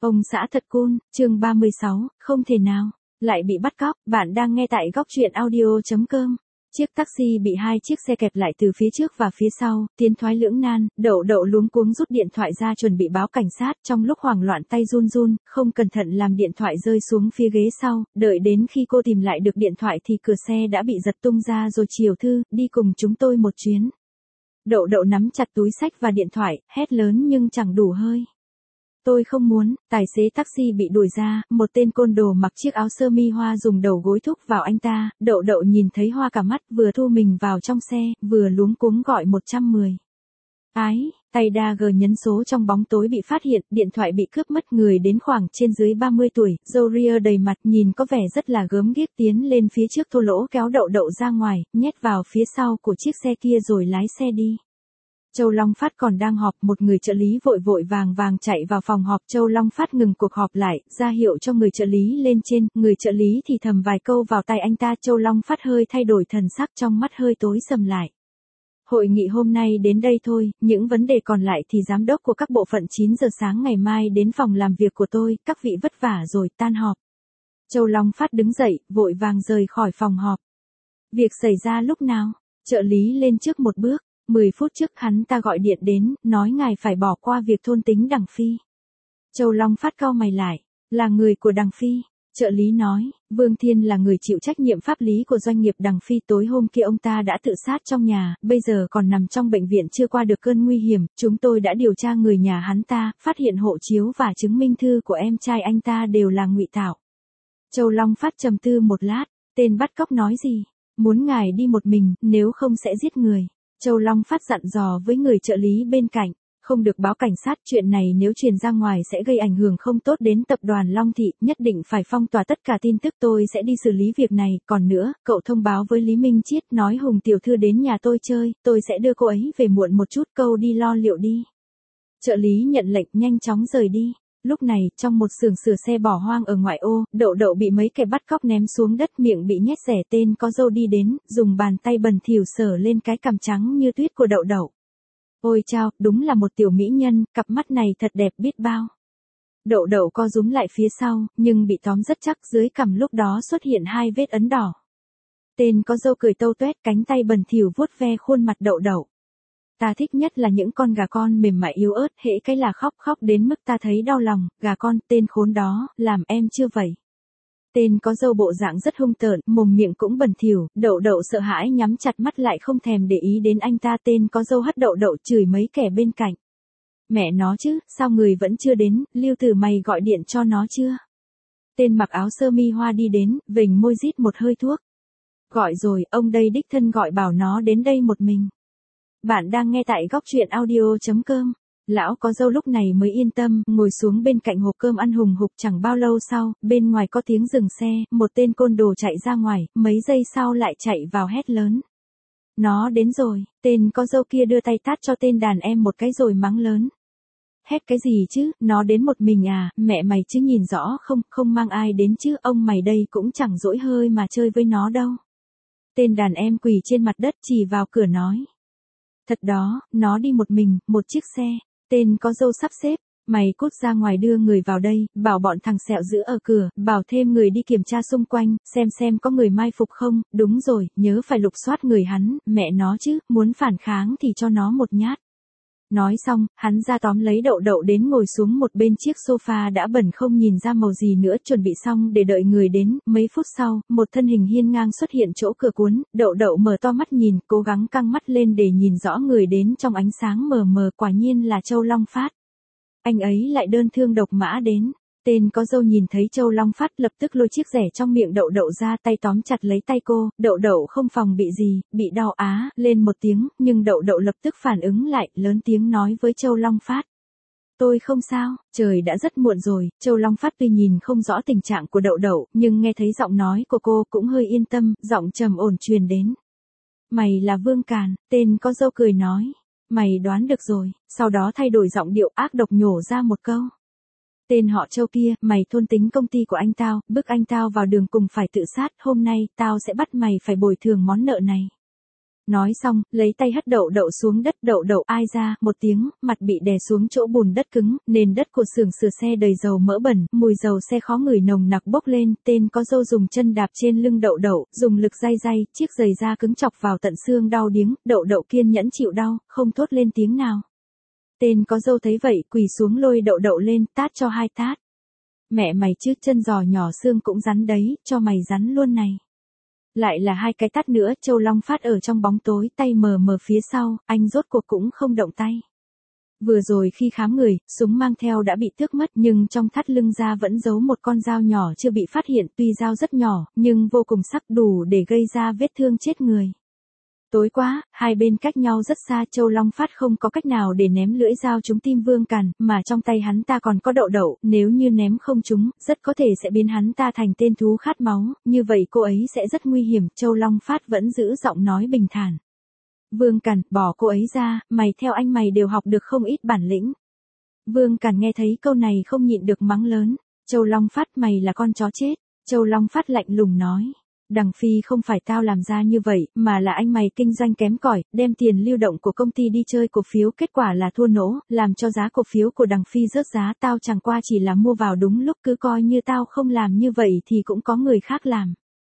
Ông xã thật cool, chương 36, không thể nào, lại bị bắt cóc, bạn đang nghe tại góc truyện audio.com. Chiếc taxi bị hai chiếc xe kẹp lại từ phía trước và phía sau, tiến thoái lưỡng nan, Đậu Đậu luống cuống rút điện thoại ra chuẩn bị báo cảnh sát, trong lúc hoảng loạn tay run run, không cẩn thận làm điện thoại rơi xuống phía ghế sau, đợi đến khi cô tìm lại được điện thoại thì cửa xe đã bị giật tung ra rồi. Chiều Thư, đi cùng chúng tôi một chuyến. Đậu Đậu nắm chặt túi xách và điện thoại, hét lớn nhưng chẳng đủ hơi. Tôi không muốn. Tài xế taxi bị đuổi ra, một tên côn đồ mặc chiếc áo sơ mi hoa dùng đầu gối thúc vào anh ta, Đậu Đậu nhìn thấy hoa cả mắt, vừa thu mình vào trong xe, vừa luống cuống gọi 110. Tay đa gờ nhấn số trong bóng tối bị phát hiện, điện thoại bị cướp mất. Người đến khoảng trên dưới 30 tuổi, râu ria đầy mặt, nhìn có vẻ rất là gớm ghiếc, tiến lên phía trước thô lỗ kéo Đậu Đậu ra ngoài, nhét vào phía sau của chiếc xe kia rồi lái xe đi. Châu Long Phát còn đang họp, một người trợ lý vội vội vàng chạy vào phòng họp. Châu Long Phát ngừng cuộc họp lại, ra hiệu cho người trợ lý lên trên, người trợ lý thì thầm vài câu vào tai anh ta. Châu Long Phát hơi thay đổi thần sắc, trong mắt hơi tối sầm lại. Hội nghị hôm nay đến đây thôi, những vấn đề còn lại thì giám đốc của các bộ phận 9 giờ sáng ngày mai đến phòng làm việc của tôi, các vị vất vả rồi, tan họp. Châu Long Phát đứng dậy, vội vàng rời khỏi phòng họp. Việc xảy ra lúc nào? Trợ lý lên trước một bước. 10 phút trước hắn ta gọi điện đến, nói ngài phải bỏ qua việc thôn tính Đằng Phi. Châu Long Phát cau mày lại, là người của Đằng Phi. Trợ lý nói, Vương Thiên là người chịu trách nhiệm pháp lý của doanh nghiệp Đằng Phi. Tối hôm kia ông ta đã tự sát trong nhà, bây giờ còn nằm trong bệnh viện chưa qua được cơn nguy hiểm. Chúng tôi đã điều tra người nhà hắn ta, phát hiện hộ chiếu và chứng minh thư của em trai anh ta đều là ngụy tạo. Châu Long Phát trầm tư một lát, tên bắt cóc nói gì? Muốn ngài đi một mình, nếu không sẽ giết người. Châu Long Phát dặn dò với người trợ lý bên cạnh, không được báo cảnh sát, chuyện này nếu truyền ra ngoài sẽ gây ảnh hưởng không tốt đến tập đoàn Long Thị, nhất định phải phong tỏa tất cả tin tức, tôi sẽ đi xử lý việc này. Còn nữa, cậu thông báo với Lý Minh Chiết, nói Hùng tiểu thư đến nhà tôi chơi, tôi sẽ đưa cô ấy về muộn một chút, câu đi lo liệu đi. Trợ lý nhận lệnh nhanh chóng rời đi. Lúc này, trong một xưởng sửa xe bỏ hoang ở ngoại ô, Đậu Đậu bị mấy kẻ bắt cóc ném xuống đất, miệng bị nhét rẻ. Tên có râu đi đến, dùng bàn tay bẩn thỉu sờ lên cái cằm trắng như tuyết của Đậu Đậu. Ôi chao, đúng là một tiểu mỹ nhân, cặp mắt này thật đẹp biết bao. Đậu Đậu co rúm lại phía sau, nhưng bị tóm rất chắc, dưới cằm lúc đó xuất hiện 2 vết ấn đỏ. Tên có râu cười tâu toét, cánh tay bẩn thỉu vuốt ve khuôn mặt Đậu Đậu. Ta thích nhất là những con gà con mềm mại yếu ớt, hễ cái là khóc đến mức ta thấy đau lòng. Gà con, tên khốn đó, làm em chưa vậy? Tên có râu bộ dạng rất hung tợn, mồm miệng cũng bẩn thỉu. Đậu Đậu sợ hãi nhắm chặt mắt lại, không thèm để ý đến anh ta. Tên có râu hất Đậu Đậu, chửi mấy kẻ bên cạnh. Mẹ nó chứ, sao người vẫn chưa đến? Lưu Tử mày gọi điện cho nó chưa? Tên mặc áo sơ mi hoa đi đến, vểnh môi rít một hơi thuốc. Gọi rồi, ông đây đích thân gọi, bảo nó đến đây một mình. Bạn đang nghe tại góc truyện audio.com. Lão có râu lúc này mới yên tâm, ngồi xuống bên cạnh hộp cơm ăn hùng hục. Chẳng bao lâu sau, bên ngoài có tiếng dừng xe, một tên côn đồ chạy ra ngoài, mấy giây sau lại chạy vào hét lớn. Nó đến rồi. Tên có râu kia đưa tay tát cho tên đàn em một cái rồi mắng lớn. Hét cái gì chứ, nó đến một mình à, mẹ mày chứ nhìn rõ không, không mang ai đến chứ, ông mày đây cũng chẳng dỗi hơi mà chơi với nó đâu. Tên đàn em quỳ trên mặt đất chỉ vào cửa nói. Thật đó, nó đi một mình, một chiếc xe. Tên có râu sắp xếp, mày cút ra ngoài đưa người vào đây, bảo bọn thằng sẹo giữ ở cửa, bảo thêm người đi kiểm tra xung quanh, xem có người mai phục không. Đúng rồi, nhớ phải lục soát người hắn, mẹ nó chứ, muốn phản kháng thì cho nó một nhát. Nói xong, hắn ra tóm lấy Đậu Đậu đến ngồi xuống một bên chiếc sofa đã bẩn không nhìn ra màu gì nữa, chuẩn bị xong để đợi người đến. Mấy phút sau, một thân hình hiên ngang xuất hiện chỗ cửa cuốn. Đậu Đậu mở to mắt nhìn, cố gắng căng mắt lên để nhìn rõ người đến trong ánh sáng mờ mờ, quả nhiên là Châu Long Phát. Anh ấy lại đơn thương độc mã đến. Tên có râu nhìn thấy Châu Long Phát lập tức lôi chiếc rẻ trong miệng Đậu Đậu ra, tay tóm chặt lấy tay cô. Đậu Đậu không phòng bị gì, bị đau á lên một tiếng, nhưng Đậu Đậu lập tức phản ứng lại, lớn tiếng nói với Châu Long Phát. Tôi không sao. Trời đã rất muộn rồi. Châu Long Phát tuy nhìn không rõ tình trạng của Đậu Đậu, nhưng nghe thấy giọng nói của cô cũng hơi yên tâm, giọng trầm ổn truyền đến. Mày là Vương Càn. Tên có râu cười nói. Mày đoán được rồi. Sau đó thay đổi giọng điệu ác độc nhổ ra một câu. Tên họ Châu kia, mày thôn tính công ty của anh tao, bức anh tao vào đường cùng phải tự sát, hôm nay, tao sẽ bắt mày phải bồi thường món nợ này. Nói xong, lấy tay hất đậu đậu xuống đất, đậu đậu ai ra, một tiếng, mặt bị đè xuống chỗ bùn đất cứng, nền đất của xưởng sửa xe đầy dầu mỡ bẩn, mùi dầu xe khó ngửi nồng nặc bốc lên, tên có dâu dùng chân đạp trên lưng đậu đậu, dùng lực day day, chiếc giày da cứng chọc vào tận xương đau điếng, đậu đậu kiên nhẫn chịu đau, không thốt lên tiếng nào. Tên có dâu thấy vậy, quỳ xuống lôi đậu đậu lên, tát cho 2 tát. Mẹ mày chứ, chân giò nhỏ xương cũng rắn đấy, cho mày rắn luôn này. Lại là 2 cái tát nữa, Châu Long Phát ở trong bóng tối, tay mờ mờ phía sau, anh rốt cuộc cũng không động tay. Vừa rồi khi khám người, súng mang theo đã bị tước mất nhưng trong thắt lưng da vẫn giấu một con dao nhỏ chưa bị phát hiện, tuy dao rất nhỏ, nhưng vô cùng sắc, đủ để gây ra vết thương chết người. Tối quá, hai bên cách nhau rất xa, Châu Long Phát không có cách nào để ném lưỡi dao trúng tim Vương Càn, mà trong tay hắn ta còn có đậu đậu, nếu như ném không trúng, rất có thể sẽ biến hắn ta thành tên thú khát máu, như vậy cô ấy sẽ rất nguy hiểm, Châu Long Phát vẫn giữ giọng nói bình thản. Vương Càn, bỏ cô ấy ra, mày theo anh mày đều học được không ít bản lĩnh. Vương Càn nghe thấy câu này không nhịn được mắng lớn, Châu Long Phát mày là con chó chết, Châu Long Phát lạnh lùng nói. Đằng Phi không phải tao làm ra như vậy, mà là anh mày kinh doanh kém cỏi, đem tiền lưu động của công ty đi chơi cổ phiếu, kết quả là thua nỗ, làm cho giá cổ phiếu của Đằng Phi rớt giá, tao chẳng qua chỉ là mua vào đúng lúc, cứ coi như tao không làm như vậy thì cũng có người khác làm.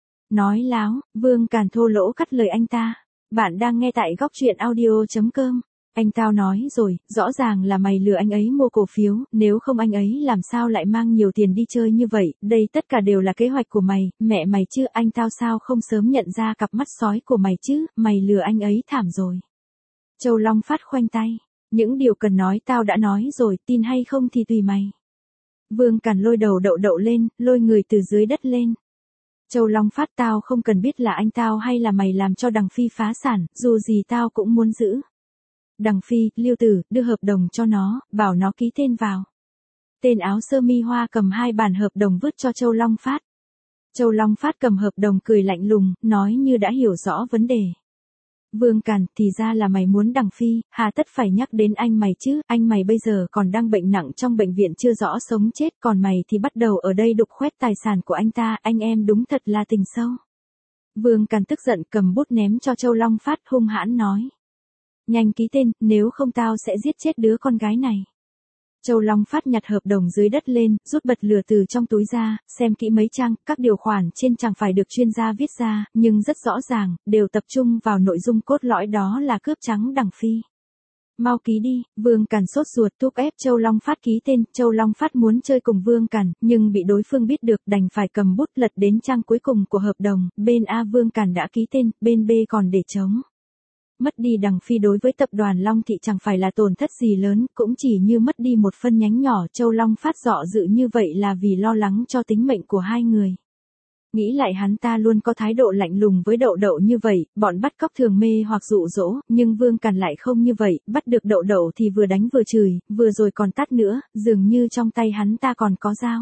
Nói láo, Vương Càn thô lỗ cắt lời anh ta. Bạn đang nghe tại góc truyện audio.com. Anh tao nói rồi, rõ ràng là mày lừa anh ấy mua cổ phiếu, nếu không anh ấy làm sao lại mang nhiều tiền đi chơi như vậy, đây tất cả đều là kế hoạch của mày, mẹ mày chứ, anh tao sao không sớm nhận ra cặp mắt sói của mày chứ, mày lừa anh ấy thảm rồi. Châu Long Phát khoanh tay, những điều cần nói tao đã nói rồi, tin hay không thì tùy mày. Vương Càn lôi đầu đậu đậu lên, lôi người từ dưới đất lên. Châu Long Phát, tao không cần biết là anh tao hay là mày làm cho Đằng Phi phá sản, dù gì tao cũng muốn giữ. Đằng Phi, Lưu Tử, đưa hợp đồng cho nó, bảo nó ký tên vào. Tên áo sơ mi hoa cầm 2 bản hợp đồng vứt cho Châu Long Phát. Châu Long Phát cầm hợp đồng cười lạnh lùng, nói như đã hiểu rõ vấn đề. Vương Càn, thì ra là mày muốn Đằng Phi, hà tất phải nhắc đến anh mày chứ, anh mày bây giờ còn đang bệnh nặng trong bệnh viện chưa rõ sống chết, còn mày thì bắt đầu ở đây đục khoét tài sản của anh ta, anh em đúng thật là tình sâu. Vương Càn tức giận cầm bút ném cho Châu Long Phát, hung hãn nói. Nhanh ký tên, nếu không tao sẽ giết chết đứa con gái này. Châu Long Phát nhặt hợp đồng dưới đất lên, rút bật lửa từ trong túi ra, xem kỹ mấy trang, các điều khoản trên chẳng phải được chuyên gia viết ra, nhưng rất rõ ràng, đều tập trung vào nội dung cốt lõi, đó là cướp trắng Đằng Phi. Mau ký đi, Vương Càn sốt ruột thúc ép Châu Long Phát ký tên, Châu Long Phát muốn chơi cùng Vương Càn, nhưng bị đối phương biết được, đành phải cầm bút lật đến trang cuối cùng của hợp đồng, bên A Vương Càn đã ký tên, bên B còn để trống. Mất đi Đằng Phi đối với tập đoàn Long Thị chẳng phải là tổn thất gì lớn, cũng chỉ như mất đi một phân nhánh nhỏ. Châu Long Phát dọ dự như vậy là vì lo lắng cho tính mệnh của hai người. Nghĩ lại hắn ta luôn có thái độ lạnh lùng với đậu đậu như vậy, bọn bắt cóc thường mê hoặc dụ dỗ, nhưng Vương Càn lại không như vậy, bắt được đậu đậu thì vừa đánh vừa chửi, vừa rồi còn tát nữa, dường như trong tay hắn ta còn có dao.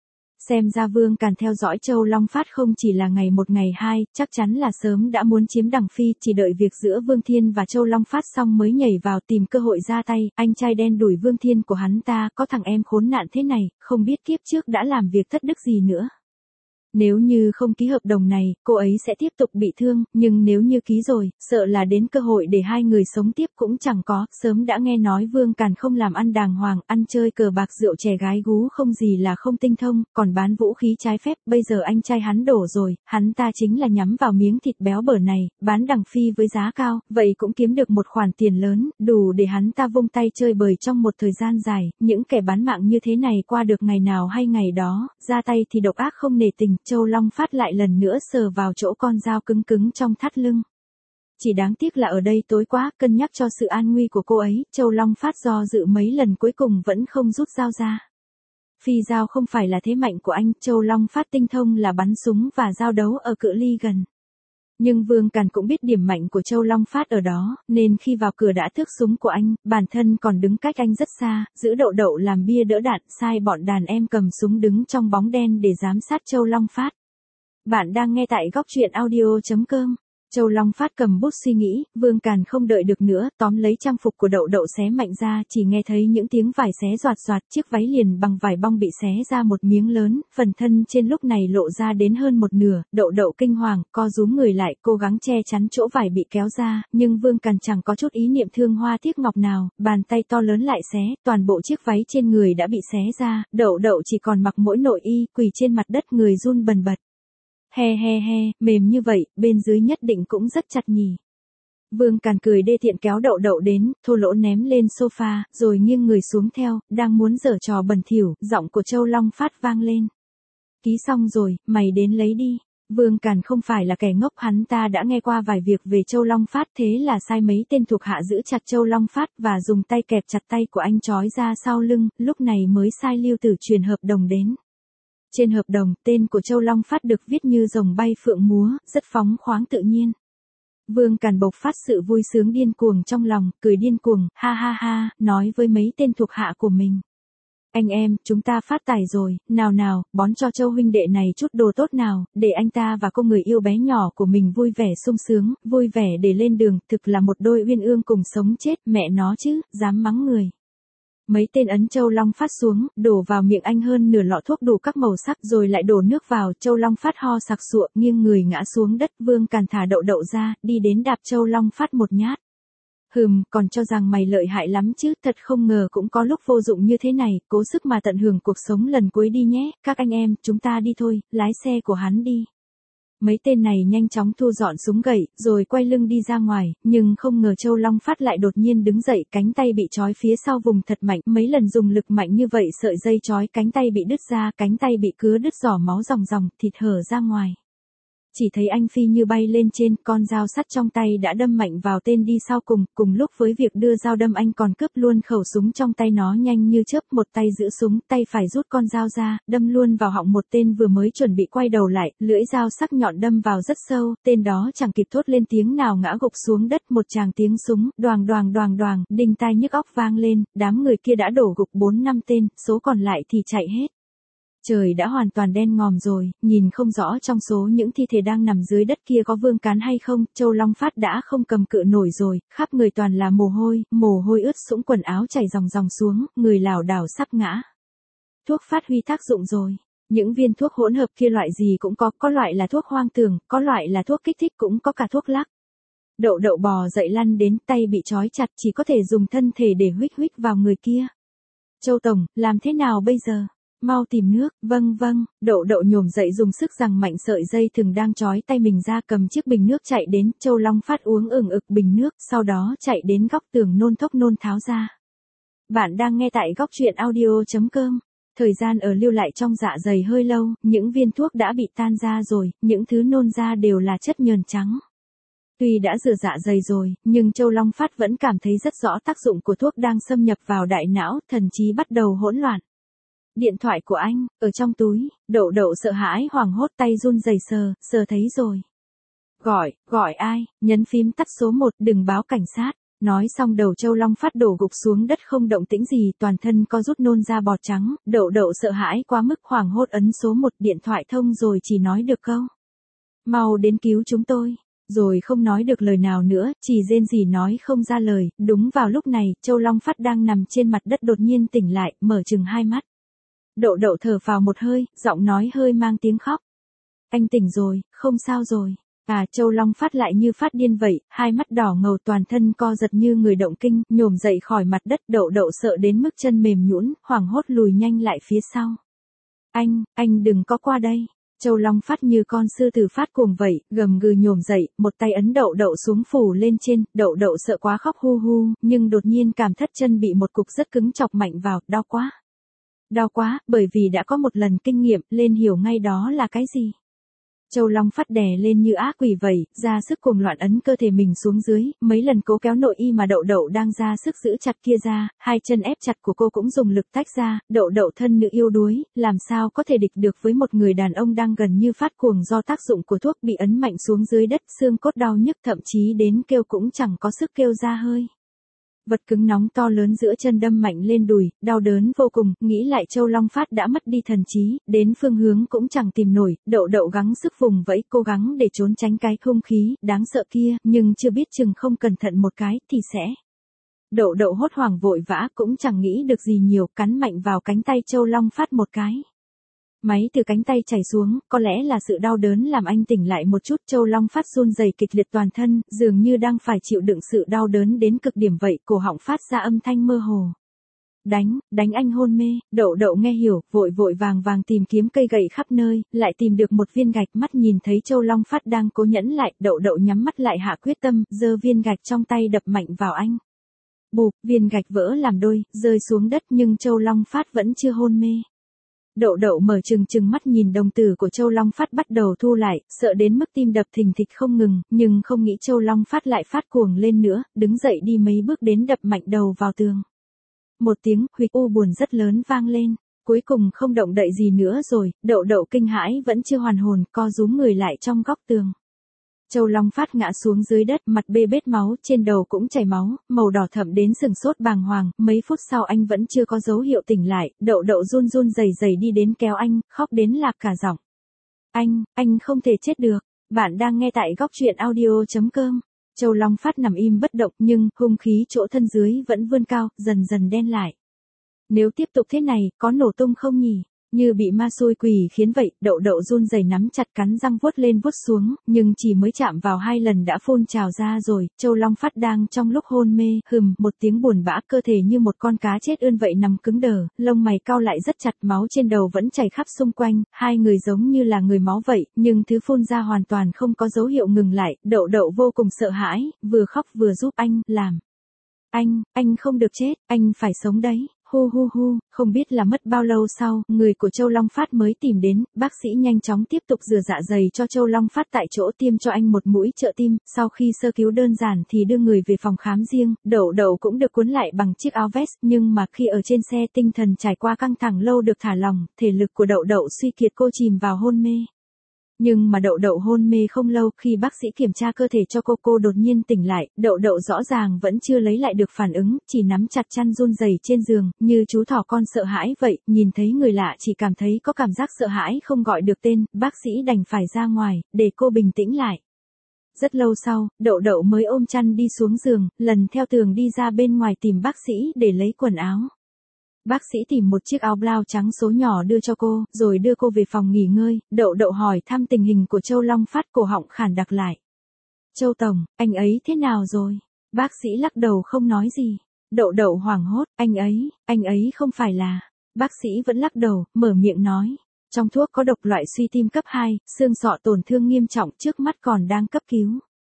Xem ra Vương Càn theo dõi Châu Long Phát không chỉ là ngày một ngày hai, chắc chắn là sớm đã muốn chiếm Đằng Phi, chỉ đợi việc giữa Vương Thiên và Châu Long Phát xong mới nhảy vào tìm cơ hội ra tay, anh trai đen đuổi Vương Thiên của hắn ta, có thằng em khốn nạn thế này, không biết kiếp trước đã làm việc thất đức gì nữa. Nếu như không ký hợp đồng này, cô ấy sẽ tiếp tục bị thương, nhưng nếu như ký rồi, sợ là đến cơ hội để hai người sống tiếp cũng chẳng có, sớm đã nghe nói Vương Càn không làm ăn đàng hoàng, ăn chơi cờ bạc rượu chè gái gú không gì là không tinh thông, còn bán vũ khí trái phép, bây giờ anh trai hắn đổ rồi, hắn ta chính là nhắm vào miếng thịt béo bở này, bán Đằng Phi với giá cao, vậy cũng kiếm được một khoản tiền lớn, đủ để hắn ta vung tay chơi bời trong một thời gian dài, những kẻ bán mạng như thế này qua được ngày nào hay ngày đó, ra tay thì độc ác không nể tình. Châu Long Phát lại lần nữa sờ vào chỗ con dao cứng cứng trong thắt lưng. Chỉ đáng tiếc là ở đây tối quá, cân nhắc cho sự an nguy của cô ấy, Châu Long Phát do dự mấy lần cuối cùng vẫn không rút dao ra. Phi dao không phải là thế mạnh của anh, Châu Long Phát tinh thông là bắn súng và giao đấu ở cự ly gần. Nhưng Vương Càn cũng biết điểm mạnh của Châu Long Phát ở đó, nên khi vào cửa đã thước súng của anh, bản thân còn đứng cách anh rất xa, giữ đậu đậu làm bia đỡ đạn, sai bọn đàn em cầm súng đứng trong bóng đen để giám sát Châu Long Phát. Bạn đang nghe tại góc truyện audio.com. Châu Long Phát cầm bút suy nghĩ, Vương Càn không đợi được nữa, tóm lấy trang phục của Đậu Đậu xé mạnh ra, chỉ nghe thấy những tiếng vải xé doạt doạt, chiếc váy liền bằng vải bong bị xé ra một miếng lớn, phần thân trên lúc này lộ ra đến hơn một nửa, Đậu Đậu kinh hoàng, co rúm người lại, cố gắng che chắn chỗ vải bị kéo ra, nhưng Vương Càn chẳng có chút ý niệm thương hoa tiếc ngọc nào, bàn tay to lớn lại xé, toàn bộ chiếc váy trên người đã bị xé ra, Đậu Đậu chỉ còn mặc mỗi nội y, quỳ trên mặt đất người run bần bật. He, mềm như vậy, bên dưới nhất định cũng rất chặt nhỉ. Vương Càn cười đê tiện kéo Đậu Đậu đến, thô lỗ ném lên sofa, rồi nghiêng người xuống theo, đang muốn giở trò bẩn thỉu, giọng của Châu Long Phát vang lên. Ký xong rồi, mày đến lấy đi. Vương Càn không phải là kẻ ngốc, hắn ta đã nghe qua vài việc về Châu Long Phát, thế là sai mấy tên thuộc hạ giữ chặt Châu Long Phát và dùng tay kẹp chặt tay của anh trói ra sau lưng, lúc này mới sai Lưu Tử truyền hợp đồng đến. Trên hợp đồng, tên của Châu Long Phát được viết như rồng bay phượng múa, rất phóng khoáng tự nhiên. Vương Càn bộc phát sự vui sướng điên cuồng trong lòng, cười điên cuồng, ha, nói với mấy tên thuộc hạ của mình. Anh em, chúng ta phát tài rồi, nào, bón cho Châu huynh đệ này chút đồ tốt nào, để anh ta và cô người yêu bé nhỏ của mình vui vẻ sung sướng, vui vẻ để lên đường, thực là một đôi uyên ương cùng sống chết, mẹ nó chứ, dám mắng người. Mấy tên ấn Châu Long Phát xuống, đổ vào miệng anh hơn nửa lọ thuốc đủ các màu sắc rồi lại đổ nước vào, Châu Long Phát ho sặc sụa, nghiêng người ngã xuống đất, Vương Càn thả Đậu Đậu ra, đi đến đạp Châu Long Phát một nhát. Còn cho rằng mày lợi hại lắm chứ, thật không ngờ cũng có lúc vô dụng như thế này, cố sức mà tận hưởng cuộc sống lần cuối đi nhé, các anh em, chúng ta đi thôi, lái xe của hắn đi. Mấy tên này nhanh chóng thu dọn súng gậy, rồi quay lưng đi ra ngoài, nhưng không ngờ Châu Long Phát lại đột nhiên đứng dậy, cánh tay bị trói phía sau vùng thật mạnh, mấy lần dùng lực mạnh như vậy sợi dây trói cánh tay bị đứt ra, cánh tay bị cứa đứt giỏ máu ròng, thịt hở ra ngoài. Chỉ thấy anh phi như bay lên trên, con dao sắt trong tay đã đâm mạnh vào tên đi sau cùng lúc với việc đưa dao đâm anh còn cướp luôn khẩu súng trong tay nó nhanh như chớp, một tay giữ súng, tay phải rút con dao ra, đâm luôn vào họng một tên vừa mới chuẩn bị quay đầu lại, lưỡi dao sắc nhọn đâm vào rất sâu, tên đó chẳng kịp thốt lên tiếng nào ngã gục xuống đất, một tràng tiếng súng, đoàng, đinh tai nhức óc vang lên, đám người kia đã đổ gục 4-5 tên, số còn lại thì chạy hết. Trời đã hoàn toàn đen ngòm rồi, nhìn không rõ trong số những thi thể đang nằm dưới đất kia có Vương Cán hay không, Châu Long Phát đã không cầm cự nổi rồi, khắp người toàn là mồ hôi ướt sũng, quần áo chảy ròng xuống, người lảo đảo sắp ngã. Thuốc phát huy tác dụng rồi. Những viên thuốc hỗn hợp kia loại gì cũng có loại là thuốc hoang tưởng, có loại là thuốc kích thích, cũng có cả thuốc lắc. Đậu Đậu bò dậy lăn đến, tay bị trói chặt, chỉ có thể dùng thân thể để huých vào người kia. Châu Tổng, làm thế nào bây giờ? Mau tìm nước, vâng, Đậu Đậu nhổm dậy dùng sức giằng mạnh sợi dây thừng đang trói tay mình ra, cầm chiếc bình nước chạy đến, Châu Long Phát uống ực bình nước, sau đó chạy đến góc tường nôn tháo ra. Bạn đang nghe tại góc truyện audio.com. Thời gian ở lưu lại trong dạ dày hơi lâu, những viên thuốc đã bị tan ra rồi, những thứ nôn ra đều là chất nhờn trắng. Tuy đã rửa dạ dày rồi, nhưng Châu Long Phát vẫn cảm thấy rất rõ tác dụng của thuốc đang xâm nhập vào đại não, thần trí bắt đầu hỗn loạn. Điện thoại của anh, ở trong túi, Đậu Đậu sợ hãi hoảng hốt, tay run rẩy sờ thấy rồi. Gọi ai, nhấn phím tắt số 1, đừng báo cảnh sát. Nói xong đầu Châu Long Phát đổ gục xuống đất không động tĩnh gì, toàn thân co rút nôn ra bọt trắng, Đậu Đậu sợ hãi quá mức hoảng hốt ấn số 1, điện thoại thông rồi chỉ nói được câu. Mau đến cứu chúng tôi. Rồi không nói được lời nào nữa, chỉ rên rỉ nói không ra lời, đúng vào lúc này, Châu Long Phát đang nằm trên mặt đất đột nhiên tỉnh lại, mở chừng hai mắt. Đậu Đậu thở phào một hơi, giọng nói hơi mang tiếng khóc. Anh tỉnh rồi, không sao rồi. Châu Long Phát lại như phát điên vậy, hai mắt đỏ ngầu, toàn thân co giật như người động kinh, nhổm dậy khỏi mặt đất, Đậu Đậu sợ đến mức chân mềm nhũn, hoảng hốt lùi nhanh lại phía sau. Anh đừng có qua đây. Châu Long Phát như con sư tử phát cuồng vậy, gầm gừ nhổm dậy, một tay ấn Đậu Đậu xuống phủ lên trên, Đậu Đậu sợ quá khóc hu, nhưng đột nhiên cảm thất chân bị một cục rất cứng chọc mạnh vào, đau quá. Đau quá, bởi vì đã có một lần kinh nghiệm, lên hiểu ngay đó là cái gì. Châu Long Phát đè lên như ác quỷ vậy, ra sức cuồng loạn ấn cơ thể mình xuống dưới, mấy lần cố kéo nội y mà Đậu Đậu đang ra sức giữ chặt kia ra, hai chân ép chặt của cô cũng dùng lực tách ra, Đậu Đậu thân nữ yếu đuối, làm sao có thể địch được với một người đàn ông đang gần như phát cuồng do tác dụng của thuốc, bị ấn mạnh xuống dưới đất, xương cốt đau nhức, thậm chí đến kêu cũng chẳng có sức kêu ra hơi. Vật cứng nóng to lớn giữa chân đâm mạnh lên đùi, đau đớn vô cùng, nghĩ lại Châu Long Phát đã mất đi thần trí, đến phương hướng cũng chẳng tìm nổi, Đậu Đậu gắng sức vùng vẫy cố gắng để trốn tránh cái hung khí, đáng sợ kia, nhưng chưa biết chừng không cẩn thận một cái, thì sẽ. Đậu Đậu hốt hoảng vội vã cũng chẳng nghĩ được gì nhiều, cắn mạnh vào cánh tay Châu Long Phát một cái. Máy từ cánh tay chảy xuống, có lẽ là sự đau đớn làm anh tỉnh lại một chút. Châu Long Phát run rẩy kịch liệt toàn thân, dường như đang phải chịu đựng sự đau đớn đến cực điểm vậy, cổ họng phát ra âm thanh mơ hồ. Đánh anh hôn mê. Đậu Đậu nghe hiểu, vội vội vàng vàng tìm kiếm cây gậy khắp nơi, lại tìm được một viên gạch, mắt nhìn thấy Châu Long Phát đang cố nhẫn lại, Đậu Đậu nhắm mắt lại hạ quyết tâm, giơ viên gạch trong tay đập mạnh vào anh. Bụp, viên gạch vỡ làm đôi, rơi xuống đất nhưng Châu Long Phát vẫn chưa hôn mê. Đậu Đậu mở trừng mắt nhìn đồng tử của Châu Long Phát bắt đầu thu lại, sợ đến mức tim đập thình thịch không ngừng, nhưng không nghĩ Châu Long Phát lại phát cuồng lên nữa, đứng dậy đi mấy bước đến đập mạnh đầu vào tường. Một tiếng huỵch u buồn rất lớn vang lên, cuối cùng không động đậy gì nữa rồi, Đậu Đậu kinh hãi vẫn chưa hoàn hồn, co rúm người lại trong góc tường. Châu Long Phát ngã xuống dưới đất, mặt bê bết máu, trên đầu cũng chảy máu, màu đỏ thẫm đến sừng sốt bàng hoàng, mấy phút sau anh vẫn chưa có dấu hiệu tỉnh lại, Đậu Đậu run rẩy đi đến kéo anh, khóc đến lạc cả giọng. Anh không thể chết được, bạn đang nghe tại góc truyện audio.com. Châu Long Phát nằm im bất động nhưng hung khí chỗ thân dưới vẫn vươn cao, dần dần đen lại. Nếu tiếp tục thế này, có nổ tung không nhỉ? Như bị ma xui quỷ khiến vậy, Đậu Đậu run rẩy nắm chặt cắn răng vuốt lên vuốt xuống, nhưng chỉ mới chạm vào 2 lần đã phun trào ra rồi. Châu Long Phát đang trong lúc hôn mê, một tiếng buồn bã, cơ thể như một con cá chết ươn vậy nằm cứng đờ, lông mày cau lại rất chặt, máu trên đầu vẫn chảy khắp xung quanh, hai người giống như là người máu vậy, nhưng thứ phun ra hoàn toàn không có dấu hiệu ngừng lại. Đậu Đậu vô cùng sợ hãi, vừa khóc vừa giúp anh làm. Anh không được chết, anh phải sống đấy. Hu, không biết là mất bao lâu sau, người của Châu Long Phát mới tìm đến, bác sĩ nhanh chóng tiếp tục rửa dạ dày cho Châu Long Phát tại chỗ, tiêm cho anh một mũi trợ tim, sau khi sơ cứu đơn giản thì đưa người về phòng khám riêng. Đậu Đậu cũng được cuốn lại bằng chiếc áo vest, nhưng mà khi ở trên xe tinh thần trải qua căng thẳng lâu được thả lỏng, thể lực của Đậu Đậu suy kiệt, cô chìm vào hôn mê. Nhưng mà Đậu Đậu hôn mê không lâu, khi bác sĩ kiểm tra cơ thể cho cô đột nhiên tỉnh lại, Đậu Đậu rõ ràng vẫn chưa lấy lại được phản ứng, chỉ nắm chặt chăn run rẩy trên giường, như chú thỏ con sợ hãi vậy, nhìn thấy người lạ chỉ cảm thấy có cảm giác sợ hãi không gọi được tên, bác sĩ đành phải ra ngoài, để cô bình tĩnh lại. Rất lâu sau, Đậu Đậu mới ôm chăn đi xuống giường, lần theo tường đi ra bên ngoài tìm bác sĩ để lấy quần áo. Bác sĩ tìm một chiếc áo blau trắng số nhỏ đưa cho cô, rồi đưa cô về phòng nghỉ ngơi. Đậu Đậu hỏi thăm tình hình của Châu Long Phát, cổ họng khản đặc lại. Châu Tổng, anh ấy thế nào rồi? Bác sĩ lắc đầu không nói gì. Đậu Đậu hoảng hốt, anh ấy không phải là. Bác sĩ vẫn lắc đầu, mở miệng nói. Trong thuốc có độc loại suy tim cấp 2, xương sọ tổn thương nghiêm trọng, trước mắt còn đang cấp cứu.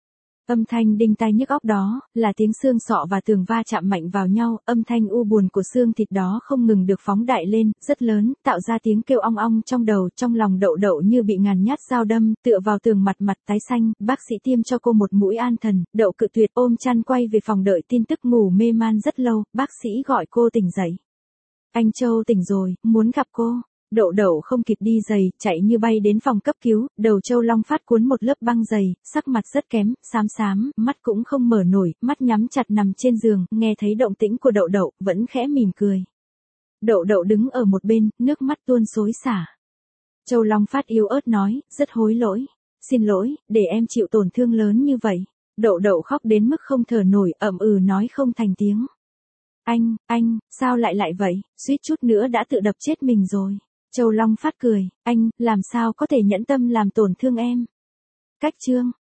Âm thanh đinh tai nhức óc đó, là tiếng xương sọ và tường va chạm mạnh vào nhau, âm thanh u buồn của xương thịt đó không ngừng được phóng đại lên, rất lớn, tạo ra tiếng kêu ong ong trong đầu, trong lòng Đậu Đậu như bị ngàn nhát dao đâm, tựa vào tường mặt tái xanh, bác sĩ tiêm cho cô một mũi an thần, Đậu cự tuyệt ôm chăn quay về phòng đợi tin tức, ngủ mê man rất lâu, bác sĩ gọi cô tỉnh dậy. Anh Châu tỉnh rồi, muốn gặp cô. Đậu Đậu không kịp đi giày, chạy như bay đến phòng cấp cứu, đầu Châu Long Phát cuốn một lớp băng dày, sắc mặt rất kém, xám, mắt cũng không mở nổi, mắt nhắm chặt nằm trên giường, nghe thấy động tĩnh của Đậu Đậu, vẫn khẽ mỉm cười. Đậu Đậu đứng ở một bên, nước mắt tuôn xối xả. Châu Long Phát yếu ớt nói, rất hối lỗi, xin lỗi, để em chịu tổn thương lớn như vậy. Đậu Đậu khóc đến mức không thở nổi, nói không thành tiếng. Anh, sao lại vậy, suýt chút nữa đã tự đập chết mình rồi. Châu Long Phát cười, anh, làm sao có thể nhẫn tâm làm tổn thương em. Cách chương.